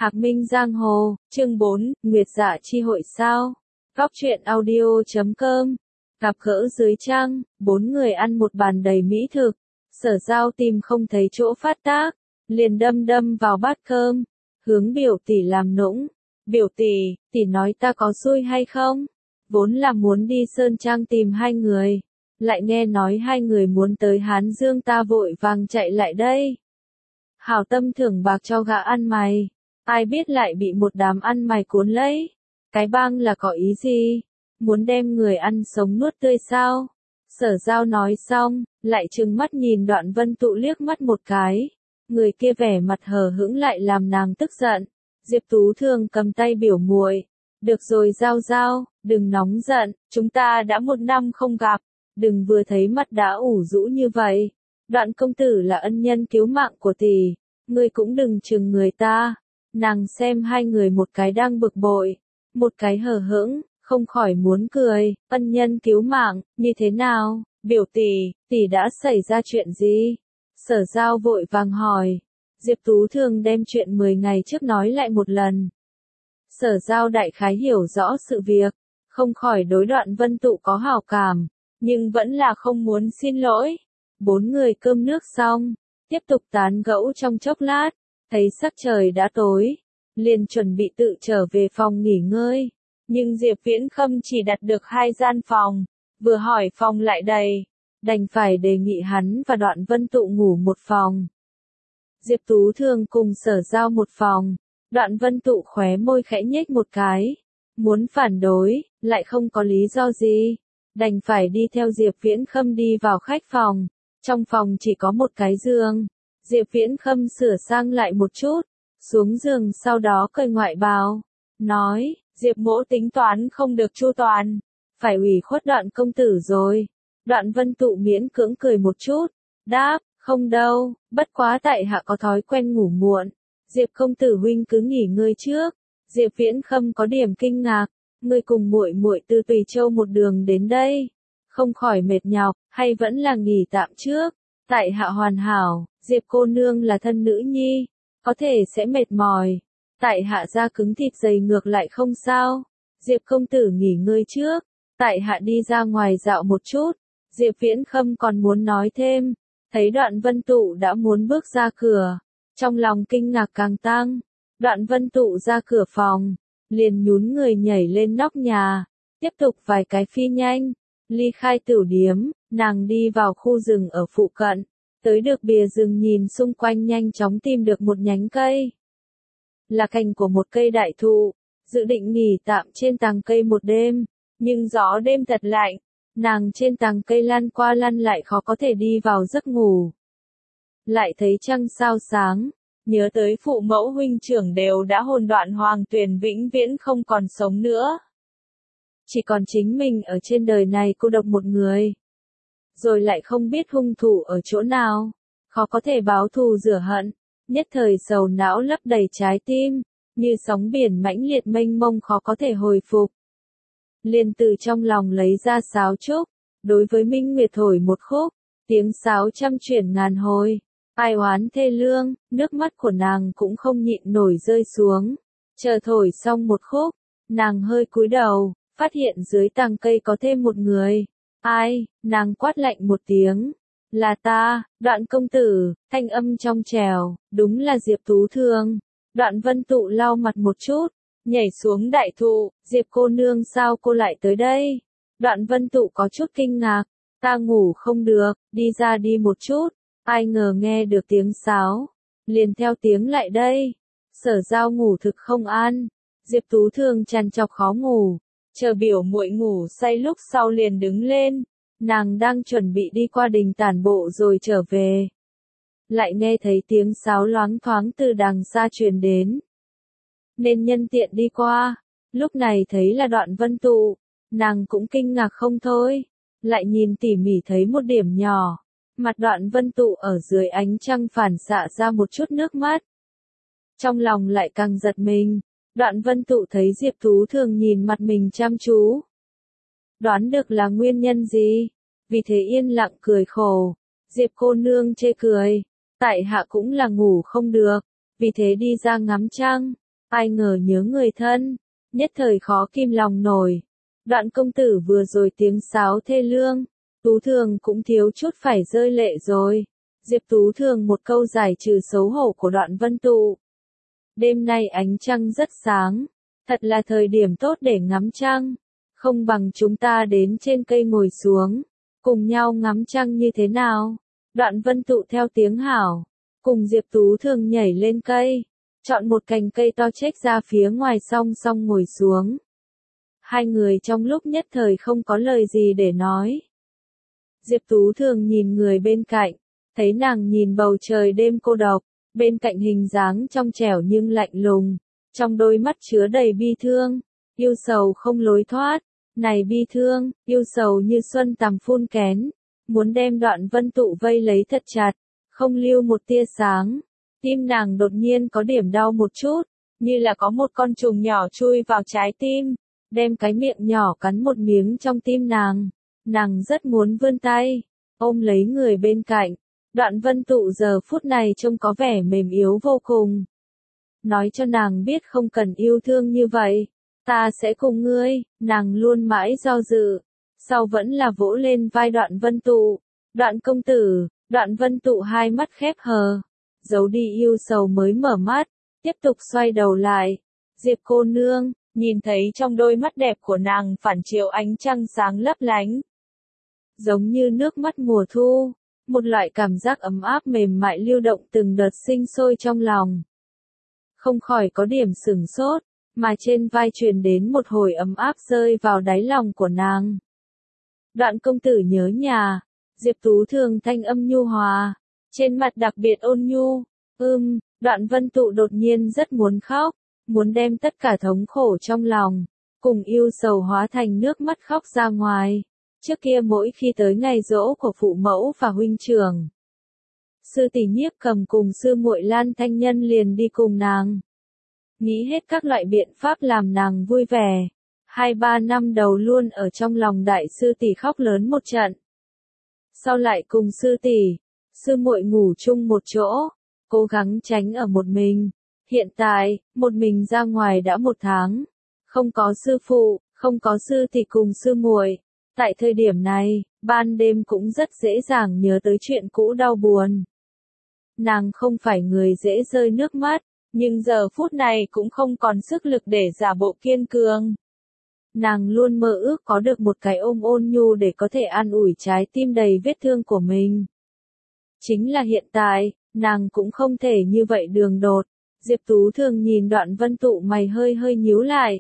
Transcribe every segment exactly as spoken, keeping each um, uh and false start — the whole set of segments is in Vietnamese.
Hạc Minh Giang Hồ, chương bốn, Nguyệt Dạ Chi Hội sao? Góc truyện audio chấm com. Gặp gỡ dưới trăng, bốn người ăn một bàn đầy mỹ thực. Sở Giao tìm không thấy chỗ phát tác, liền đâm đâm vào bát cơm, hướng biểu tỷ làm nũng. Biểu tỷ, tỷ nói ta có xui hay không? Vốn là muốn đi Sơn Trang tìm hai người, lại nghe nói hai người muốn tới Hán Dương, ta vội vàng chạy lại đây. Hảo tâm thưởng bạc cho gã ăn mày, ai biết lại bị một đám ăn mày cuốn lấy. Cái bang là có ý gì? Muốn đem người ăn sống nuốt tươi sao? Sở Giao nói xong, lại trừng mắt nhìn Đoạn Vân Tụ liếc mắt một cái. Người kia vẻ mặt hờ hững lại làm nàng tức giận. Diệp Tú Thường cầm tay biểu muội, được rồi Giao Giao, đừng nóng giận, chúng ta đã một năm không gặp, đừng vừa thấy mặt đã ủ rũ như vậy. Đoạn công tử là ân nhân cứu mạng của tỷ, ngươi cũng đừng chừng người ta. Nàng xem hai người một cái đang bực bội, một cái hờ hững, không khỏi muốn cười. Ân nhân cứu mạng, như thế nào? Biểu tỷ, tỷ đã xảy ra chuyện gì? Sở Giao vội vàng hỏi. Diệp Tú Thường đem chuyện mười ngày trước nói lại một lần. Sở Giao đại khái hiểu rõ sự việc, không khỏi đối Đoạn Vân Tụ có hảo cảm, nhưng vẫn là không muốn xin lỗi. Bốn người cơm nước xong, tiếp tục tán gẫu trong chốc lát, thấy sắc trời đã tối, liền chuẩn bị tự trở về phòng nghỉ ngơi. Nhưng Diệp Viễn Khâm chỉ đặt được hai gian phòng, vừa hỏi phòng lại đầy, đành phải đề nghị hắn và Đoạn Vân Tụ ngủ một phòng. Diệp Tú Thường cùng Sở Giao một phòng, Đoạn Vân Tụ khóe môi khẽ nhếch một cái, muốn phản đối, lại không có lý do gì, đành phải đi theo Diệp Viễn Khâm đi vào khách phòng. Trong phòng chỉ có một cái giường, Diệp Viễn Khâm sửa sang lại một chút, xuống giường sau đó cởi ngoại bào, nói, Diệp mỗ tính toán không được chu toàn, phải ủy khuất Đoạn công tử rồi. Đoạn Vân Tụ miễn cưỡng cười một chút, đáp, không đâu, bất quá tại hạ có thói quen ngủ muộn. Diệp công tử huynh cứ nghỉ ngơi trước. Diệp Viễn Khâm có điểm kinh ngạc, ngươi cùng muội muội từ Tùy Châu một đường đến đây, không khỏi mệt nhọc, hay vẫn là nghỉ tạm trước? Tại hạ hoàn hảo, Diệp cô nương là thân nữ nhi, có thể sẽ mệt mỏi. Tại hạ da cứng thịt dày ngược lại không sao. Diệp công tử nghỉ ngơi trước, tại hạ đi ra ngoài dạo một chút. Diệp Viễn Khâm còn muốn nói thêm, thấy Đoạn Vân Tụ đã muốn bước ra cửa, trong lòng kinh ngạc càng tăng. Đoạn Vân Tụ ra cửa phòng, liền nhún người nhảy lên nóc nhà, tiếp tục vài cái phi nhanh, ly khai tửu điếm, nàng đi vào khu rừng ở phụ cận, tới được bìa rừng nhìn xung quanh nhanh chóng tìm được một nhánh cây. Là cành của một cây đại thụ, dự định nghỉ tạm trên tàng cây một đêm, nhưng gió đêm thật lạnh, nàng trên tàng cây lăn qua lăn lại khó có thể đi vào giấc ngủ. Lại thấy trăng sao sáng, nhớ tới phụ mẫu huynh trưởng đều đã hồn đoạn hoàng tuyển vĩnh viễn không còn sống nữa. Chỉ còn chính mình ở trên đời này cô độc một người. Rồi lại không biết hung thủ ở chỗ nào, khó có thể báo thù rửa hận, nhất thời sầu não lấp đầy trái tim, như sóng biển mãnh liệt mênh mông khó có thể hồi phục. Liền từ trong lòng lấy ra sáo trúc, đối với Minh Nguyệt thổi một khúc, tiếng sáo trăm chuyển ngàn hồi, ai oán thê lương, nước mắt của nàng cũng không nhịn nổi rơi xuống. Chờ thổi xong một khúc, nàng hơi cúi đầu, phát hiện dưới tàng cây có thêm một người. Ai? Nàng quát lạnh một tiếng. Là ta, Đoạn công tử. Thanh âm trong trèo, đúng là Diệp Tú Thường. Đoạn Vân Tụ lau mặt một chút, nhảy xuống đại thụ. Diệp cô nương sao cô lại tới đây? Đoạn Vân Tụ có chút kinh ngạc. Ta ngủ không được, đi ra đi một chút. Ai ngờ nghe được tiếng sáo, liền theo tiếng lại đây. Sở Giao ngủ thực không an, Diệp Tú Thường trằn trọc khó ngủ, chờ biểu muội ngủ say lúc sau liền đứng lên, nàng đang chuẩn bị đi qua đình tản bộ rồi trở về. Lại nghe thấy tiếng sáo loáng thoáng từ đằng xa truyền đến, nên nhân tiện đi qua, lúc này thấy là Đoạn Vân Tụ, nàng cũng kinh ngạc không thôi, lại nhìn tỉ mỉ thấy một điểm nhỏ. Mặt Đoạn Vân Tụ ở dưới ánh trăng phản xạ ra một chút nước mắt. Trong lòng lại càng giật mình, Đoạn Vân Tụ thấy Diệp Tú Thường nhìn mặt mình chăm chú. Đoán được là nguyên nhân gì, vì thế yên lặng cười khổ. Diệp cô nương chê cười, tại hạ cũng là ngủ không được, vì thế đi ra ngắm trăng. ai ngờ nhớ người thân, nhất thời khó kìm lòng nổi. Đoạn công tử vừa rồi tiếng sáo thê lương, Tú Thường cũng thiếu chút phải rơi lệ rồi. Diệp Tú Thường một câu giải trừ xấu hổ của Đoạn Vân Tụ. Đêm nay ánh trăng rất sáng, thật là thời điểm tốt để ngắm trăng, không bằng chúng ta đến trên cây ngồi xuống, cùng nhau ngắm trăng như thế nào? Đoạn Vân Tụ theo tiếng hảo, cùng Diệp Tú Thường nhảy lên cây, chọn một cành cây to chếch ra phía ngoài song song ngồi xuống. Hai người trong lúc nhất thời không có lời gì để nói. Diệp Tú Thường nhìn người bên cạnh, thấy nàng nhìn bầu trời đêm cô độc, bên cạnh hình dáng trong trẻo nhưng lạnh lùng, trong đôi mắt chứa đầy bi thương, yêu sầu không lối thoát. Này bi thương, yêu sầu như xuân tằm phun kén, muốn đem Đoạn Vân Tụ vây lấy thật chặt, không lưu một tia sáng. Tim nàng đột nhiên có điểm đau một chút, như là có một con trùng nhỏ chui vào trái tim, đem cái miệng nhỏ cắn một miếng trong tim nàng. Nàng rất muốn vươn tay, ôm lấy người bên cạnh. Đoạn Vân Tụ giờ phút này trông có vẻ mềm yếu vô cùng. Nói cho nàng biết không cần yêu thương như vậy. Ta sẽ cùng ngươi, nàng luôn mãi do dự, sau vẫn là vỗ lên vai Đoạn Vân Tụ. Đoạn công tử, Đoạn Vân Tụ hai mắt khép hờ, giấu đi yêu sầu mới mở mắt, tiếp tục xoay đầu lại. Diệp cô nương, nhìn thấy trong đôi mắt đẹp của nàng phản chiếu ánh trăng sáng lấp lánh. Giống như nước mắt mùa thu, một loại cảm giác ấm áp mềm mại lưu động từng đợt sinh sôi trong lòng. Không khỏi có điểm sửng sốt, mà trên vai truyền đến một hồi ấm áp rơi vào đáy lòng của nàng. Đoạn công tử nhớ nhà, Diệp Tú Thường thanh âm nhu hòa, trên mặt đặc biệt ôn nhu. Ưm, Đoạn Vân Tụ đột nhiên rất muốn khóc, muốn đem tất cả thống khổ trong lòng, cùng yêu sầu hóa thành nước mắt khóc ra ngoài. Trước kia mỗi khi tới ngày giỗ của phụ mẫu và huynh trưởng, sư tỷ Nhiếp Cầm cùng sư muội Lan Thanh Nhân liền đi cùng nàng. Nghĩ hết các loại biện pháp làm nàng vui vẻ. Hai ba năm đầu luôn ở trong lòng đại sư tỷ khóc lớn một trận. Sau lại cùng sư tỷ, sư muội ngủ chung một chỗ, cố gắng tránh ở một mình. Hiện tại, một mình ra ngoài đã một tháng. Không có sư phụ, không có sư tỷ cùng sư muội. Tại thời điểm này, ban đêm cũng rất dễ dàng nhớ tới chuyện cũ đau buồn. Nàng không phải người dễ rơi nước mắt, nhưng giờ phút này cũng không còn sức lực để giả bộ kiên cường. Nàng luôn mơ ước có được một cái ôm ôn nhu để có thể an ủi trái tim đầy vết thương của mình. Chính là hiện tại, nàng cũng không thể như vậy đường đột. Diệp Tú Thường nhìn Đoạn Vân Tụ mày hơi hơi nhíu lại.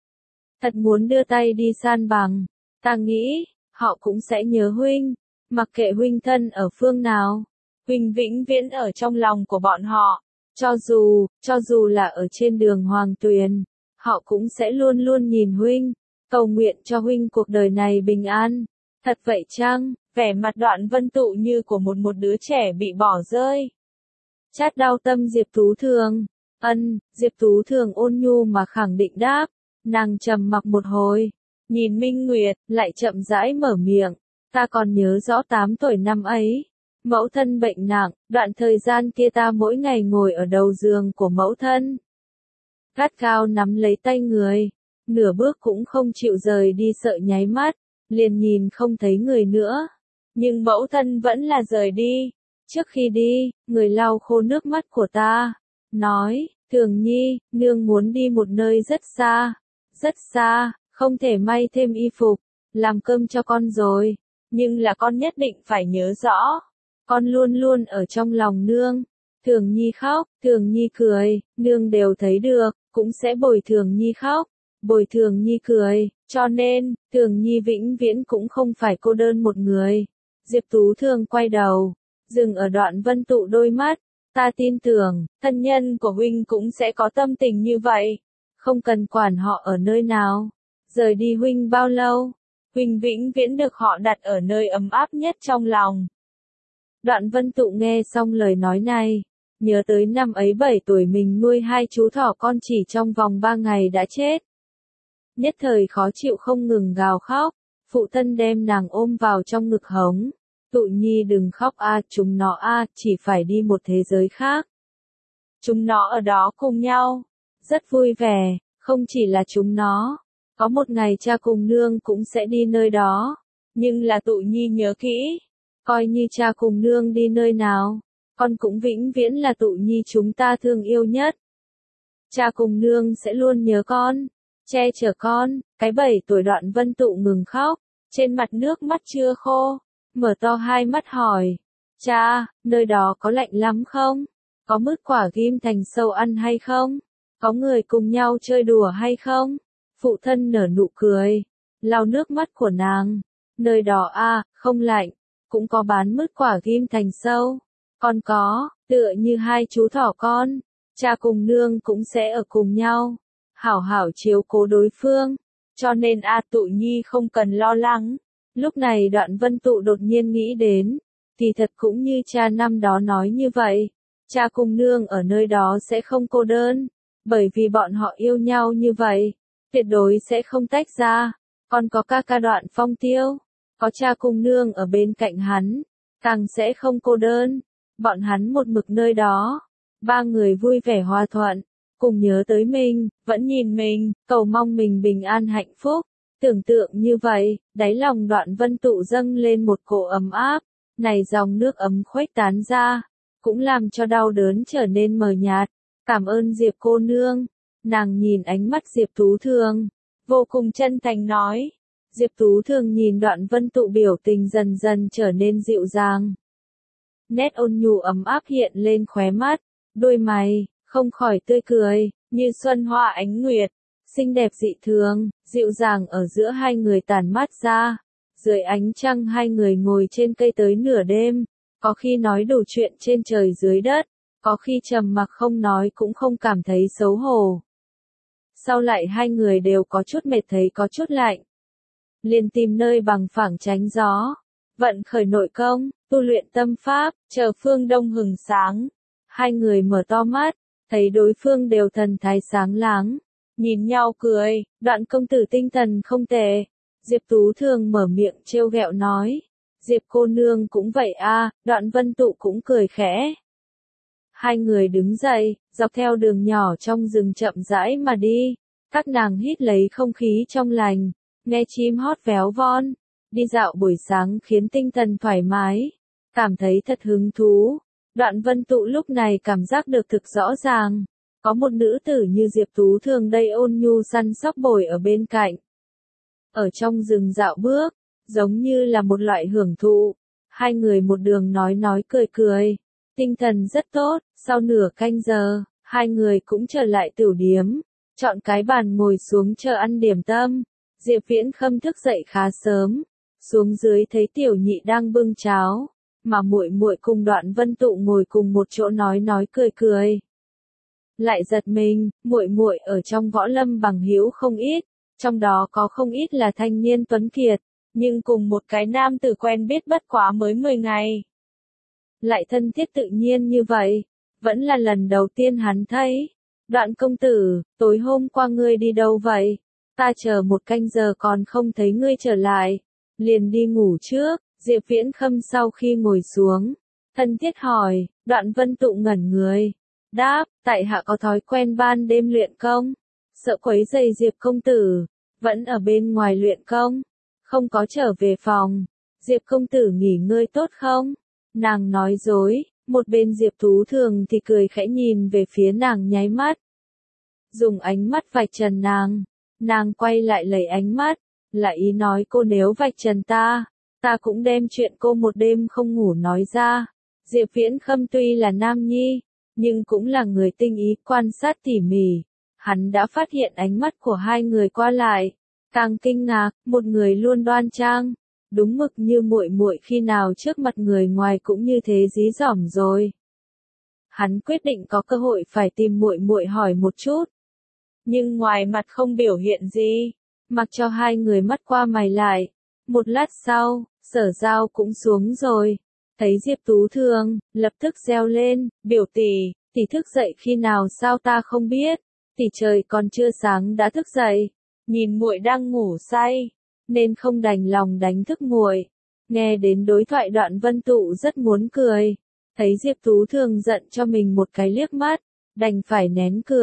Thật muốn đưa tay đi san bằng. Ta nghĩ, họ cũng sẽ nhớ huynh, mặc kệ huynh thân ở phương nào. Huynh vĩnh viễn ở trong lòng của bọn họ. Cho dù, cho dù là ở trên đường Hoàng Tuyền, họ cũng sẽ luôn luôn nhìn huynh, cầu nguyện cho huynh cuộc đời này bình an. Thật vậy chăng? Vẻ mặt Đoạn Vân Tụ như của một một đứa trẻ bị bỏ rơi. Chát đau tâm Diệp Tú Thường. Ân, Diệp Tú Thường ôn nhu mà khẳng định đáp. Nàng trầm mặc một hồi, nhìn Minh Nguyệt, lại chậm rãi mở miệng. Ta còn nhớ rõ tám tuổi năm ấy. Mẫu thân bệnh nặng, đoạn thời gian kia ta mỗi ngày ngồi ở đầu giường của mẫu thân. Gắt gao nắm lấy tay người, nửa bước cũng không chịu rời đi, sợ nháy mắt, liền nhìn không thấy người nữa. Nhưng mẫu thân vẫn là rời đi. Trước khi đi, người lau khô nước mắt của ta, nói, Thường Nhi, nương muốn đi một nơi rất xa, rất xa, không thể may thêm y phục, làm cơm cho con rồi, nhưng là con nhất định phải nhớ rõ. Con luôn luôn ở trong lòng nương. Thường Nhi khóc, Thường Nhi cười, nương đều thấy được, cũng sẽ bồi Thường Nhi khóc, bồi Thường Nhi cười, cho nên, Thường Nhi vĩnh viễn cũng không phải cô đơn một người. Diệp Tú Thường quay đầu, dừng ở Đoạn Vân Tụ đôi mắt, ta tin tưởng, thân nhân của huynh cũng sẽ có tâm tình như vậy, không cần quản họ ở nơi nào, rời đi huynh bao lâu, huynh vĩnh viễn được họ đặt ở nơi ấm áp nhất trong lòng. Đoạn Vân Tụ nghe xong lời nói này, nhớ tới năm ấy bảy tuổi mình nuôi hai chú thỏ con chỉ trong vòng ba ngày đã chết. Nhất thời khó chịu không ngừng gào khóc, phụ thân đem nàng ôm vào trong ngực hống. Tụ Nhi đừng khóc a, chúng nó a, chỉ phải đi một thế giới khác. Chúng nó ở đó cùng nhau, rất vui vẻ, không chỉ là chúng nó. Có một ngày cha cùng nương cũng sẽ đi nơi đó. Nhưng là Tụ Nhi nhớ kỹ. Coi như cha cùng nương đi nơi nào, con cũng vĩnh viễn là Tụ Nhi chúng ta thương yêu nhất. Cha cùng nương sẽ luôn nhớ con, che chở con. Cái bảy tuổi Đoạn Vân Tụ ngừng khóc, trên mặt nước mắt chưa khô, mở to hai mắt hỏi. Cha, nơi đó có lạnh lắm không? Có mứt quả ghim thành sâu ăn hay không? Có người cùng nhau chơi đùa hay không? Phụ thân nở nụ cười, lau nước mắt của nàng. Nơi đó a, không lạnh, cũng có bán mứt quả ghim thành sâu. Con có, tựa như hai chú thỏ con, cha cùng nương cũng sẽ ở cùng nhau, hảo hảo chiếu cố đối phương. Cho nên a Tụ Nhi không cần lo lắng. Lúc này Đoạn Vân Tụ đột nhiên nghĩ đến, thì thật cũng như cha năm đó nói như vậy, cha cùng nương ở nơi đó sẽ không cô đơn, bởi vì bọn họ yêu nhau như vậy, tuyệt đối sẽ không tách ra. Còn có ca ca Đoạn Phong Tiêu, có cha cùng nương ở bên cạnh hắn, càng sẽ không cô đơn. Bọn hắn một mực nơi đó, ba người vui vẻ hòa thuận, cùng nhớ tới mình, vẫn nhìn mình, cầu mong mình bình an hạnh phúc. Tưởng tượng như vậy, đáy lòng Đoạn Vân Tụ dâng lên một cỗ ấm áp, này dòng nước ấm khuếch tán ra, cũng làm cho đau đớn trở nên mờ nhạt. Cảm ơn Diệp cô nương. Nàng nhìn ánh mắt Diệp Tú Thường, vô cùng chân thành nói. Diệp Tú Thường nhìn Đoạn Vân Tụ biểu tình dần dần trở nên dịu dàng. Nét ôn nhu ấm áp hiện lên khóe mắt, đôi mày, không khỏi tươi cười, như xuân hoa ánh nguyệt, xinh đẹp dị thường, dịu dàng ở giữa hai người tản mát ra. Dưới ánh trăng hai người ngồi trên cây tới nửa đêm, có khi nói đủ chuyện trên trời dưới đất, có khi trầm mặc không nói cũng không cảm thấy xấu hổ. Sau lại hai người đều có chút mệt thấy có chút lạnh. Liền tìm nơi bằng phẳng tránh gió, vận khởi nội công, tu luyện tâm pháp, chờ phương đông hừng sáng. Hai người mở to mắt, thấy đối phương đều thần thái sáng láng, nhìn nhau cười. Đoạn công tử tinh thần không tệ. Diệp Tú Thường mở miệng trêu ghẹo nói. Diệp cô nương cũng vậy a. Đoạn Vân Tụ cũng cười khẽ. Hai người đứng dậy, dọc theo đường nhỏ trong rừng chậm rãi mà đi. Các nàng hít lấy không khí trong lành, nghe chim hót véo von. Đi dạo buổi sáng khiến tinh thần thoải mái, cảm thấy thật hứng thú. Đoạn Vân Tụ lúc này cảm giác được thực rõ ràng, có một nữ tử như Diệp Tú Thường đây ôn nhu săn sóc bồi ở bên cạnh. Ở trong rừng dạo bước, giống như là một loại hưởng thụ. Hai người một đường nói nói cười cười, tinh thần rất tốt. Sau nửa canh giờ, hai người cũng trở lại tửu điếm, chọn cái bàn ngồi xuống chờ ăn điểm tâm. Diệp Viễn Khâm thức dậy khá sớm, xuống dưới thấy tiểu nhị đang bưng cháo, mà muội muội cùng Đoạn Vân Tụ ngồi cùng một chỗ nói nói cười cười. Lại giật mình, muội muội ở trong võ lâm bằng hữu không ít, trong đó có không ít là thanh niên tuấn kiệt, nhưng cùng một cái nam tử quen biết bất quá mới mười ngày. Lại thân thiết tự nhiên như vậy, vẫn là lần đầu tiên hắn thấy. Đoạn công tử, tối hôm qua ngươi đi đâu vậy? Ta chờ một canh giờ còn không thấy ngươi trở lại, liền đi ngủ trước. Diệp Viễn Khâm sau khi ngồi xuống, thân thiết hỏi. Đoạn Vân Tụ ngẩn người, đáp, tại hạ có thói quen ban đêm luyện công, sợ quấy rầy Diệp công tử, vẫn ở bên ngoài luyện công, không có trở về phòng. Diệp công tử nghỉ ngơi tốt không? Nàng nói dối. Một bên Diệp Tú Thường thì cười khẽ nhìn về phía nàng nháy mắt, dùng ánh mắt vạch trần nàng. Nàng quay lại lấy ánh mắt, lại ý nói cô nếu vạch trần ta, ta cũng đem chuyện cô một đêm không ngủ nói ra. Diệp Viễn Khâm tuy là nam nhi, nhưng cũng là người tinh ý quan sát tỉ mỉ. Hắn đã phát hiện ánh mắt của hai người qua lại, càng kinh ngạc, một người luôn đoan trang, đúng mực như muội muội khi nào trước mặt người ngoài cũng như thế dí dỏm rồi. Hắn quyết định có cơ hội phải tìm muội muội hỏi một chút. Nhưng ngoài mặt không biểu hiện gì, mặc cho hai người mắt qua mày lại. Một lát sau, Sở Giao cũng xuống rồi, thấy Diệp Tú Thường, lập tức reo lên, biểu tỷ, tỷ thức dậy khi nào sao ta không biết, tỷ trời còn chưa sáng đã thức dậy, nhìn muội đang ngủ say, nên không đành lòng đánh thức muội. Nghe đến đối thoại Đoạn Vân Tụ rất muốn cười, thấy Diệp Tú Thường giận cho mình một cái liếc mắt, đành phải nén cười.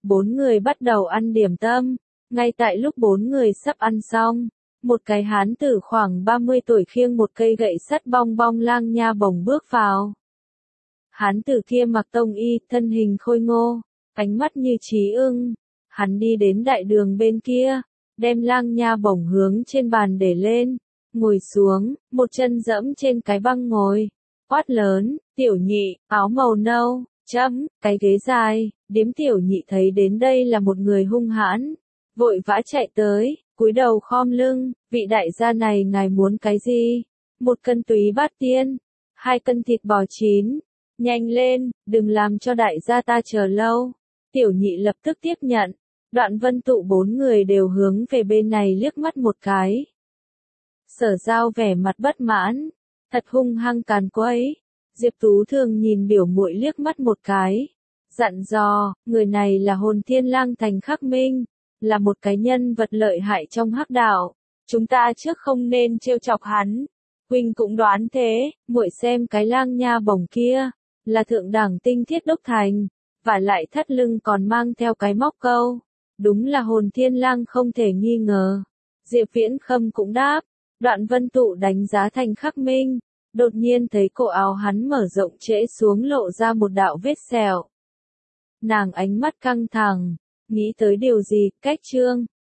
Bốn người bắt đầu ăn điểm tâm. Ngay tại lúc bốn người sắp ăn xong, một cái hán tử khoảng ba mươi tuổi khiêng một cây gậy sắt bong bong lang nha bổng bước vào. Hán tử kia mặc tông y, thân hình khôi ngô, ánh mắt như trí ưng. Hắn đi đến đại đường bên kia, đem lang nha bổng hướng trên bàn để lên, ngồi xuống, một chân dẫm trên cái băng ngồi, quát lớn, tiểu nhị, áo màu nâu, chấm, cái ghế dài. Điếm tiểu nhị thấy đến đây là một người hung hãn, vội vã chạy tới, cúi đầu khom lưng, vị đại gia này ngài muốn cái gì? Một cân túy bát tiên, hai cân thịt bò chín, nhanh lên, đừng làm cho đại gia ta chờ lâu. Tiểu nhị lập tức tiếp nhận. Đoạn Vân Tụ bốn người đều hướng về bên này liếc mắt một cái. Sở Giao vẻ mặt bất mãn, thật hung hăng càn quấy. Diệp Tú Thường nhìn biểu muội liếc mắt một cái, dặn dò, người này là Hồn Thiên Lang Thành Khắc Minh, là một cái nhân vật lợi hại trong hắc đạo, chúng ta trước không nên trêu chọc hắn. Huynh cũng đoán thế, muội xem cái lang nha bổng kia, là thượng đẳng tinh thiết đúc thành, và lại thắt lưng còn mang theo cái móc câu. Đúng là Hồn Thiên Lang không thể nghi ngờ. Diệp Viễn Khâm cũng đáp. Đoạn Vân Tụ đánh giá Thành Khắc Minh, đột nhiên thấy cổ áo hắn mở rộng trễ xuống lộ ra một đạo vết sẹo. Nàng ánh mắt căng thẳng, nghĩ tới điều gì, cách chương.